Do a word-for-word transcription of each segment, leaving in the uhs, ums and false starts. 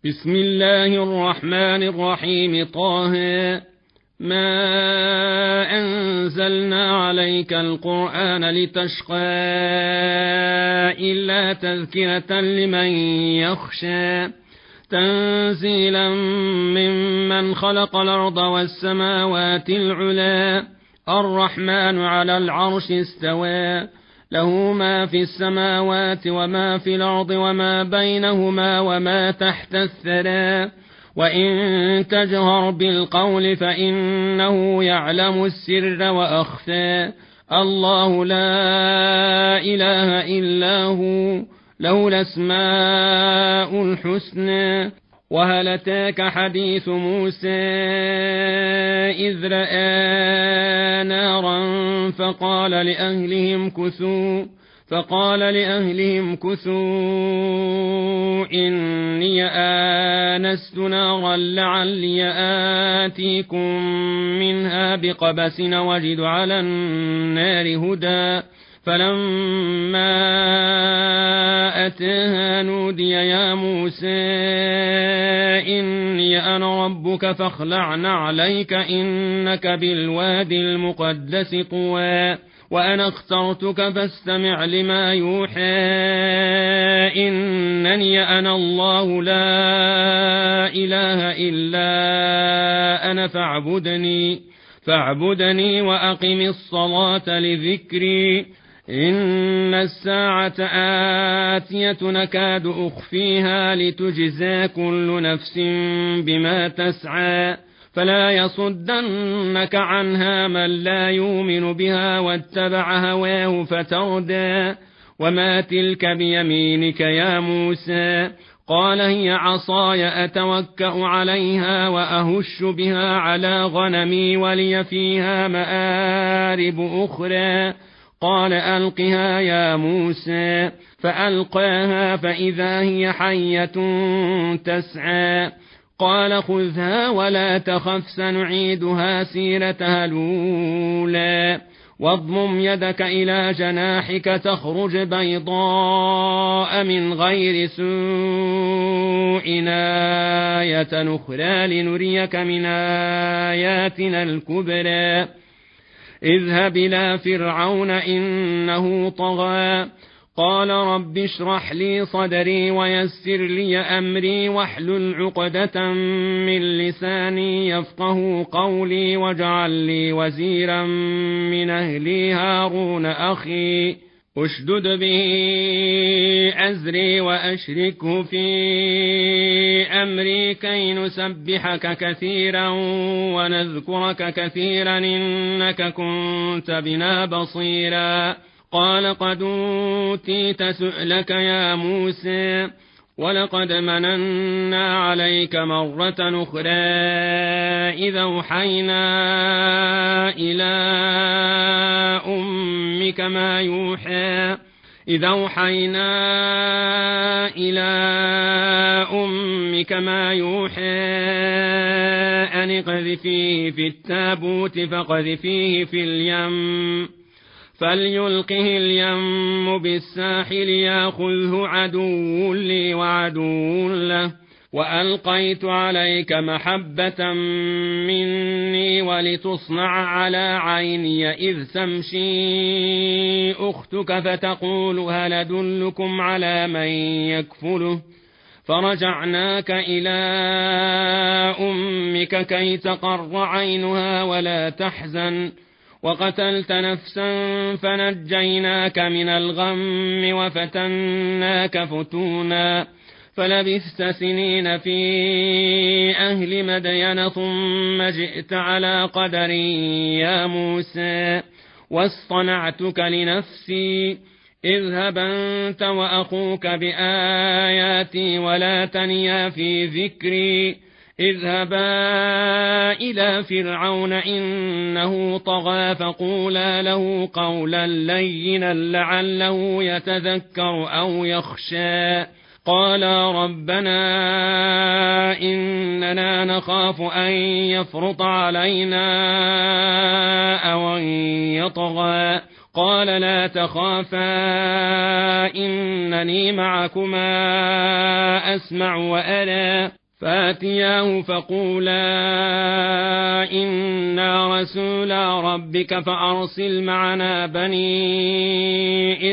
بسم الله الرحمن الرحيم. طه ما أنزلنا عليك القرآن لتشقى إلا تذكرة لمن يخشى تنزيلا ممن خلق الأرض والسماوات العلى الرحمن على العرش استوى له ما في السماوات وما في الأرض وما بينهما وما تحت الثرى وإن تجهر بالقول فإنه يعلم السر وأخفى الله لا إله إلا هو له الأسماء الحسنى. وهل أتاك حديث موسى إذ رأى نارا فقال لأهلهم كثوا فقال لأهلهم كثوا إني آنست نارا لعلي آتيكم منها بقبس وجد على النار هدى فلما أتاها نودي يا موسى إني أنا ربك فاخلع عليك إنك بالوادي المقدس طوى وأنا اخترتك فاستمع لما يوحى إنني أنا الله لا إله إلا أنا فاعبدني فاعبدني وأقم الصلاة لذكري إن الساعة آتية نكاد أخفيها لتجزى كل نفس بما تسعى فلا يصدنك عنها من لا يؤمن بها واتبع هواه فتردى وما تلك بيمينك يا موسى قال هي عصاي أتوكأ عليها وأهش بها على غنمي ولي فيها مآرب أخرى قال ألقها يا موسى فألقاها فإذا هي حية تسعى قال خذها ولا تخف سنعيدها سيرتها الأولى واضمم يدك إلى جناحك تخرج بيضاء من غير سوء آية أخرى لنريك من آياتنا الكبرى اذهب إلى فرعون إنه طغى قال رب اشرح لي صدري ويسر لي أمري واحلل عقدة من لساني يفقه قولي واجعل لي وزيرا من أهلي هارون أخي اشدد به أزري وأشركه في أمري كي نسبحك كثيرا ونذكرك كثيرا إنك كنت بنا بصيرا قال قد أوتيت سؤلك يا موسى ولقد مننا عليك مرة أخرى إذا أوحينا إلى أمك ما يوحى إذا أوحينا إلى أمك ما يوحى أن اقذفيه في التابوت فاقذفيه في اليم فليلقه اليم بالساحل ياخذه عدو لي وعدو له وألقيت عليك محبة مني ولتصنع على عيني إذ تمشي أختك فتقول هل أدلكم على من يكفله فرجعناك إلى أمك كي تقر عينها ولا تحزن وقتلت نفسا فنجيناك من الغم وفتناك فتونا فلبثت سنين في أهل مدين ثم جئت على قدر يا موسى واصطنعتك لنفسي اذهب أنت وأخوك بآياتي ولا تنيا في ذكري اذهبا إلى فرعون إنه طغى فقولا له قولا لينا لعله يتذكر أو يخشى قالا ربنا إننا نخاف أن يفرط علينا أو أن يطغى قال لا تخافا إنني معكما أسمع وأرى فاتياه فقولا إنا رسولا ربك فأرسل معنا بني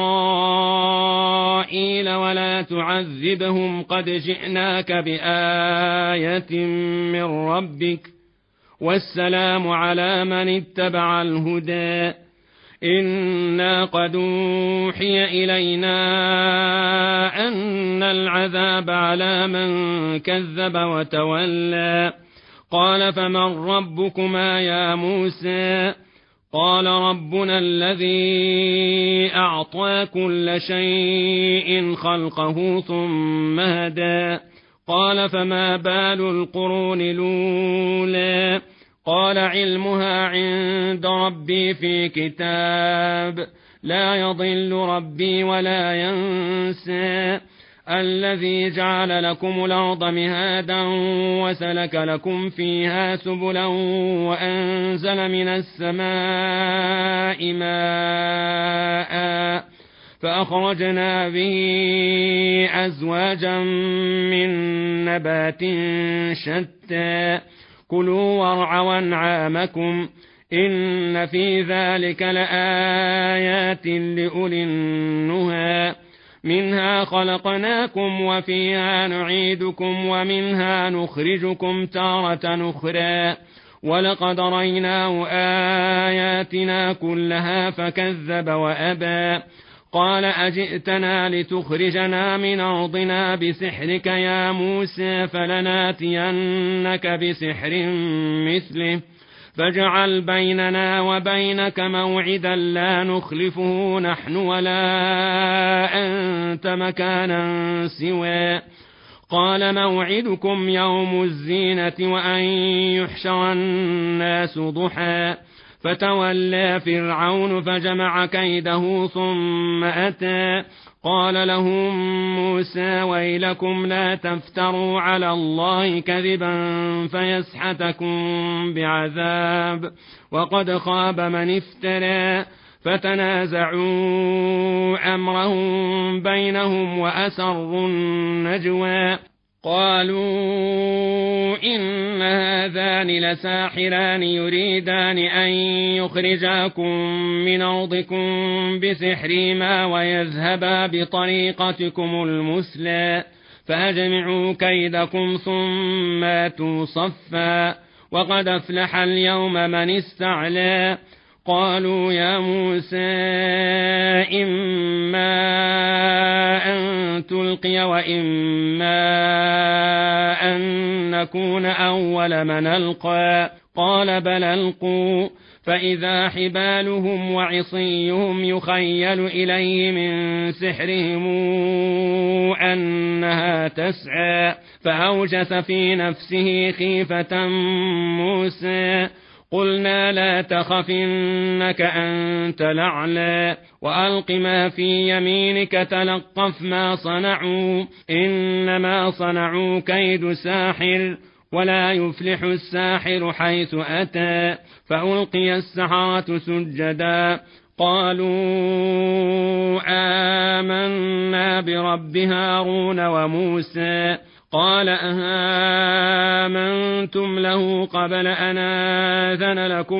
إسرائيل ولا تعذبهم قد جئناك بآية من ربك والسلام على من اتبع الهدى إنا قد أوحي إلينا أن العذاب على من كذب وتولى قال فمن ربكما يا موسى قال ربنا الذي أعطى كل شيء خلقه ثم هدى قال فما بال القرون الأولى قال علمها عند ربي في كتاب لا يضل ربي ولا ينسى الذي جعل لكم الأرض مهادا وسلك لكم فيها سبلا وأنزل من السماء ماء فأخرجنا به أزواجا من نبات شتى كلوا وارعوا أنعامكم إن في ذلك لآيات لأولي النهى منها خلقناكم وفيها نعيدكم ومنها نخرجكم تارة أخرى ولقد ريناه آياتنا كلها فكذب وأبى قال أجئتنا لتخرجنا من أرضنا بسحرك يا موسى فلناتينك بسحر مثله فاجعل بيننا وبينك موعدا لا نخلفه نحن ولا أنت مكانا سوى قال موعدكم يوم الزينة وأن يحشر الناس ضحى فتولى فرعون فجمع كيده ثم أتى قال لهم موسى ويلكم لا تفتروا على الله كذبا فيسحتكم بعذاب وقد خاب من افترى فتنازعوا أمرهم بينهم وأسروا النجوى قالوا إن هذان لساحران يريدان أن يخرجاكم من أرضكم بسحرهما ويذهبا بطريقتكم المثلى فأجمعوا كيدكم ثم آتوا صفا وقد أفلح اليوم من استعلى قالوا يا موسى إما أن تلقي وإما أن نكون أول من ألقى قال بل ألقوا فإذا حبالهم وعصيهم يخيل إليه من سحرهم أنها تسعى فأوجس في نفسه خيفة موسى قلنا لا تخف إنك أنت الأعلى وألق ما في يمينك تلقف ما صنعوا إنما صنعوا كيد ساحر ولا يفلح الساحر حيث أتى فألقي السحرة سجدا قالوا آمنا برب هارون وموسى قال أهامنتم له قبل أن آذن لكم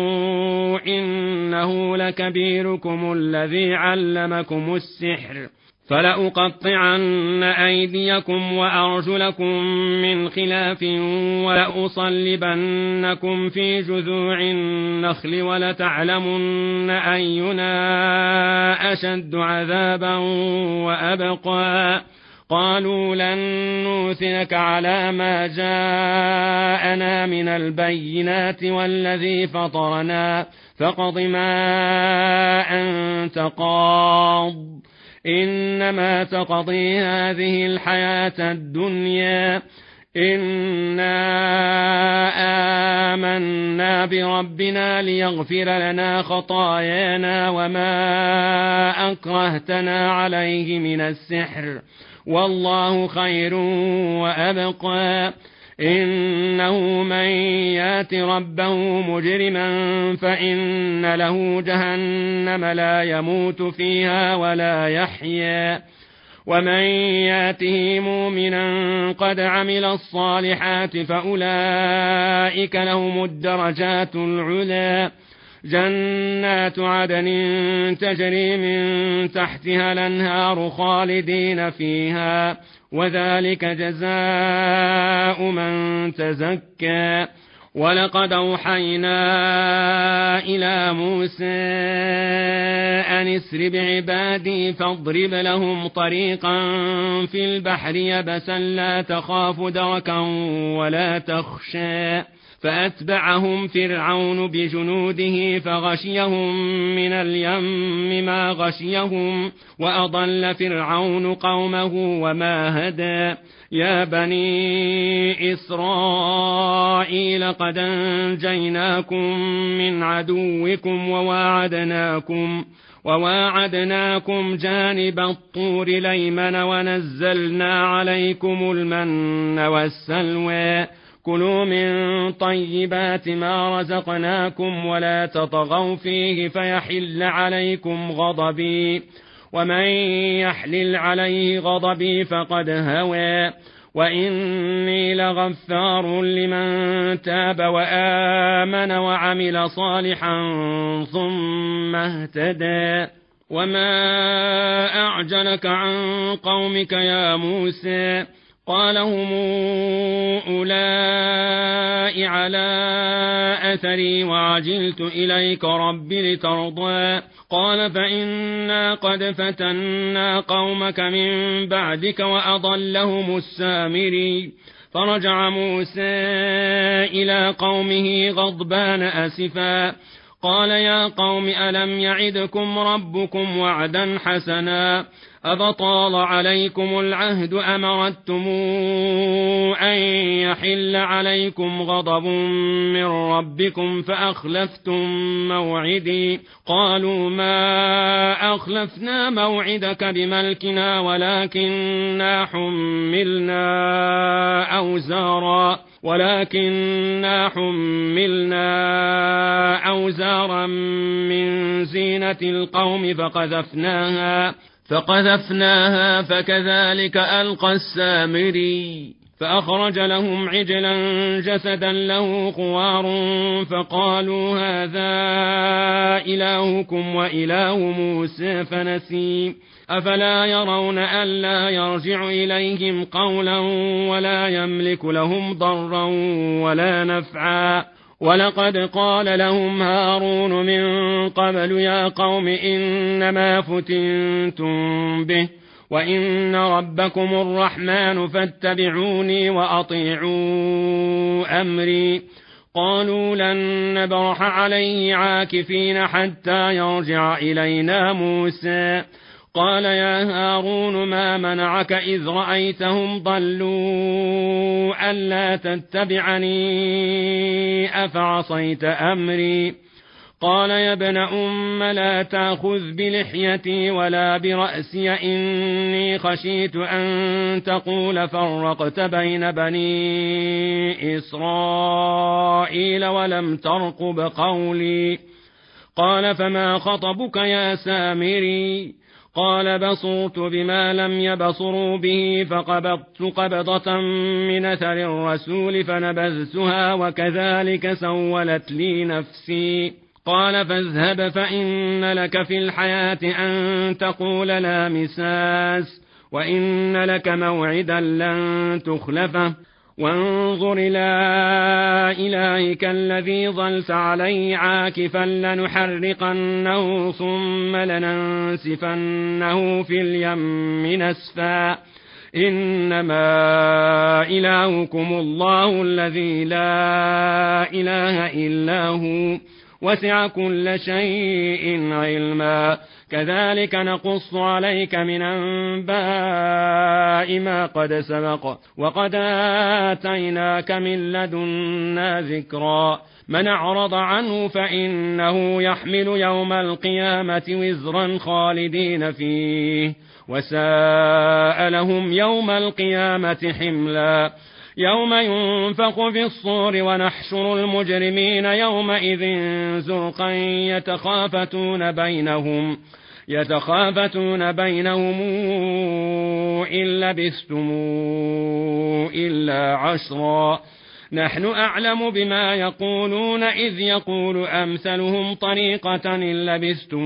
إنه لكبيركم الذي علمكم السحر فلأقطعن أيديكم وأرجلكم من خلاف ولأصلبنكم في جذوع النخل ولتعلمن أينا أشد عذابا وأبقى قالوا لن نوثرك على ما جاءنا من البينات والذي فطرنا فاقض ما أنت قاض إنما تقضي هذه الحياة الدنيا إنا آمنا بربنا ليغفر لنا خطايانا وما أكرهتنا عليه من السحر والله خير وأبقى إنه من يات ربه مجرما فإن له جهنم لا يموت فيها ولا يحيا ومن ياته مؤمنا قد عمل الصالحات فأولئك لهم الدرجات العلى جنات عدن تجري من تحتها الأنهار خالدين فيها وذلك جزاء من تزكى ولقد أوحينا إلى موسى أن اسر بعبادي فاضرب لهم طريقا في البحر يبسا لا تخاف دركا ولا تخشى فأتبعهم فرعون بجنوده فغشيهم من اليم ما غشيهم وأضل فرعون قومه وما هدى يا بني إسرائيل قد أنجيناكم من عدوكم وواعدناكم وواعدناكم جانب الطور الأيمن ونزلنا عليكم المن والسلوى كلوا من طيبات ما رزقناكم ولا تطغوا فيه فيحل عليكم غضبي ومن يحلل عليه غضبي فقد هوى وإني لغفار لمن تاب وآمن وعمل صالحا ثم اهتدى وما أعجلك عن قومك يا موسى قال هم أولئك على أثري وعجلت إليك رب لترضى قال فإنا قد فتنا قومك من بعدك وأضلهم السامري فرجع موسى إلى قومه غضبان أسفا قال يا قوم ألم يعدكم ربكم وعدا حسنا أفطال عليكم العهد أم أردتم أن يحل عليكم غضب من ربكم فأخلفتم موعدي قالوا ما أخلفنا موعدك بملكنا ولكننا حملنا أوزارا ولكننا حملنا أوزارا من زينة القوم فقذفناها فقذفناها فكذلك ألقى السامري فأخرج لهم عجلا جسدا له خوار فقالوا هذا إلهكم وإله موسى فنسي أفلا يرون ألا يرجع إليهم قولا ولا يملك لهم ضرا ولا نفعا ولقد قال لهم هارون من قبل يا قوم إنما فتنتم به وإن ربكم الرحمن فاتبعوني وأطيعوا أمري قالوا لن نبرح عليه عاكفين حتى يرجع إلينا موسى قال يا هارون ما منعك إذ رأيتهم ضلوا ألا تتبعني أفعصيت أمري قال يا ابن أم لا تأخذ بلحيتي ولا برأسي إني خشيت أن تقول فرقت بين بني إسرائيل ولم ترقب قولي قال فما خطبك يا سامري قال بصرت بما لم يبصروا به فقبضت قبضة من أثر الرسول فنبذتها وكذلك سولت لي نفسي قال فاذهب فإن لك في الحياة أن تقول لا مساس وإن لك موعدا لن تخلفه وانظر إلى إلهك الذي ظلت عليه عاكفا لنحرقنه ثم لننسفنه في اليم نسفا إنما إلهكم الله الذي لا إله إلا هو وسع كل شيء علما كذلك نقص عليك من أنباء ما قد سبق وقد آتيناك من لدنا ذكرا من أعرض عنه فإنه يحمل يوم القيامة وزرا خالدين فيه وساء لهم يوم القيامة حملا يوم ينفخ في الصور ونحشر المجرمين يومئذ زرقا يتخافتون بينهم يتخافتون بينهم إن لبثتم إلا عشرا نحن أعلم بما يقولون إذ يقول أمثلهم طريقة إن لبثتم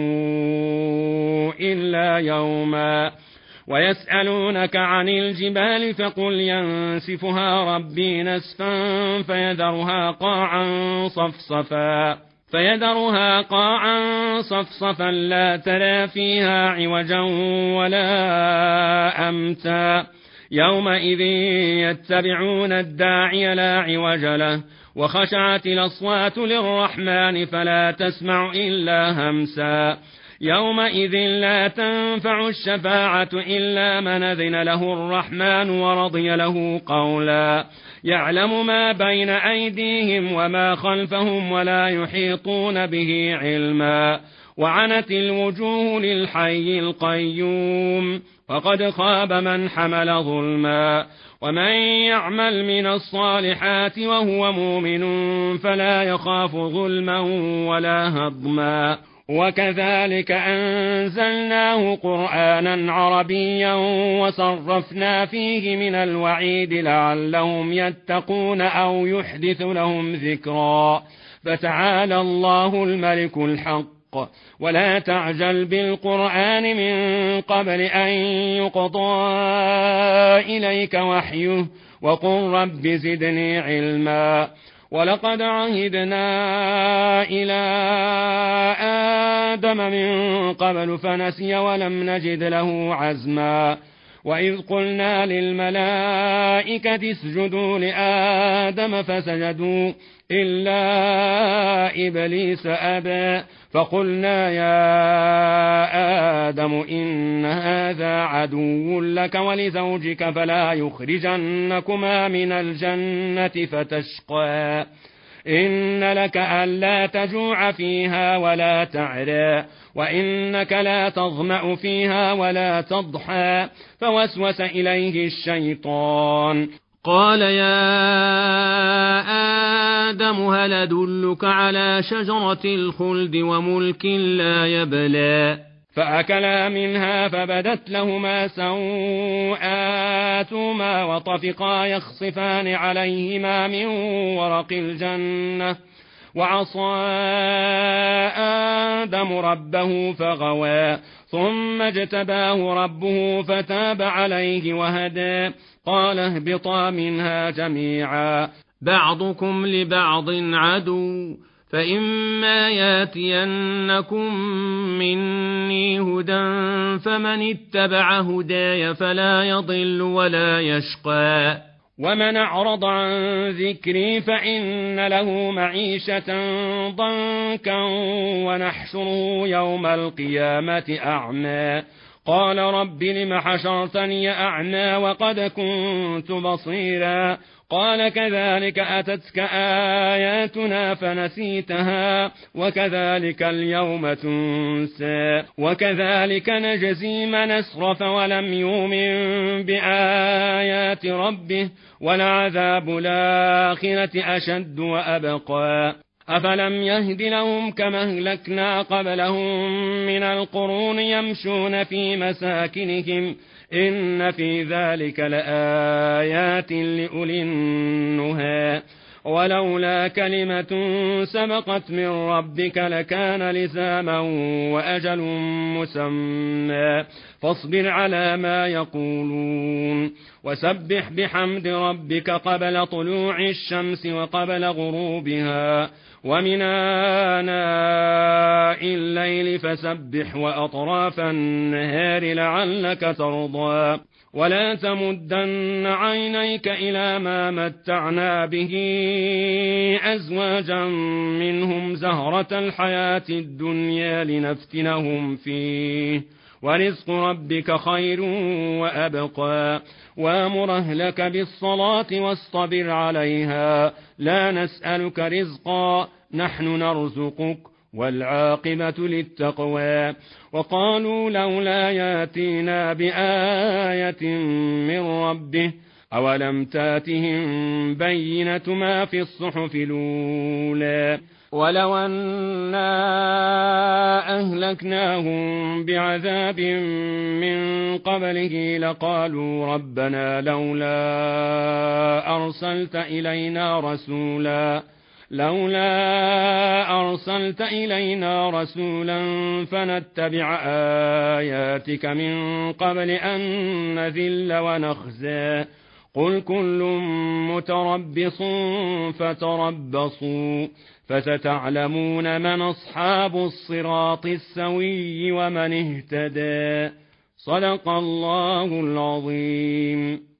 إلا يوما ويسألونك عن الجبال فقل ينسفها ربي نسفا فيذرها قاعا صفصفا فيذرها قاعا صفصفا لا ترى فيها عوجا ولا أمتا يومئذ يتبعون الداعي لا عوج له وخشعت الأصوات للرحمن فلا تسمع إلا همسا يومئذ لا تنفع الشفاعة إلا من أذن له الرحمن ورضي له قولا يعلم ما بين أيديهم وما خلفهم ولا يحيطون به علما وعنت الوجوه للحي القيوم وقد خاب من حمل ظلما ومن يعمل من الصالحات وهو مؤمن فلا يخاف ظلما ولا هضما وكذلك أنزلناه قرآنا عربيا وصرفنا فيه من الوعيد لعلهم يتقون أو يحدث لهم ذكرا فتعالى الله الملك الحق ولا تعجل بالقرآن من قبل أن يقضى إليك وحيه وقل رب زدني علما ولقد عهدنا إلى آدم من قبل فنسي ولم نجد له عزما وإذ قلنا للملائكة اسجدوا لآدم فسجدوا إلا إبليس أبى فقلنا يا آدم إن هذا عدو لك ولزوجك فلا يخرجنكما من الجنة فتشقى إن لك ألا تجوع فيها ولا تعرى وإنك لا تظمأ فيها ولا تضحى فوسوس إليه الشيطان قال يا آدم هل أدلك على شجرة الخلد وملك لا يبلى فأكلا منها فبدت لهما سوآتهما وطفقا يخصفان عليهما من ورق الجنة وعصى آدم ربه فغوى ثم اجتباه ربه فتاب عليه وهدى قال اهبطا منها جميعا بعضكم لبعض عدو فإما ياتينكم مني هدى فمن اتبع هداي فلا يضل ولا يشقى ومن أعرض عن ذكري فإن له معيشة ضنكا ونحشره يوم القيامة أعمى قال رب لم حشرتني أعمى وقد كنت بصيرا قال كذلك أتتك آياتنا فنسيتها وكذلك اليوم تنسى وكذلك نجزي من أسرف ولم يؤمن بآيات ربه ولعذاب الآخرة أشد وأبقى أفلم يهد لهم كما أهلكنا قبلهم من القرون يمشون في مساكنهم إن في ذلك لآيات لأولي النهى ولولا كلمة سبقت من ربك لكان لزاما وأجل مسمى فاصبر على ما يقولون وسبح بحمد ربك قبل طلوع الشمس وقبل غروبها ومن آناء الليل فسبح وأطراف النهار لعلك ترضى ولا تمدن عينيك إلى ما متعنا به أزواجا منهم زهرة الحياة الدنيا لنفتنهم فيه ورزق ربك خير وأبقى وامر أهلك بالصلاة واصطبر عليها لا نسألك رزقا نحن نرزقك والعاقبة للتقوى وقالوا لولا ياتينا بآية من ربه أولم تاتهم بينة ما في الصحف الأولى ولو أنا أهلكناهم بعذاب من قبله لقالوا ربنا لولا أرسلت إلينا رسولا لولا أرسلت إلينا رسولا فنتبع آياتك من قبل أن نذل ونخزى قل كل متربص فتربصوا فستعلمون من أصحاب الصراط السوي ومن اهتدى صدق الله العظيم.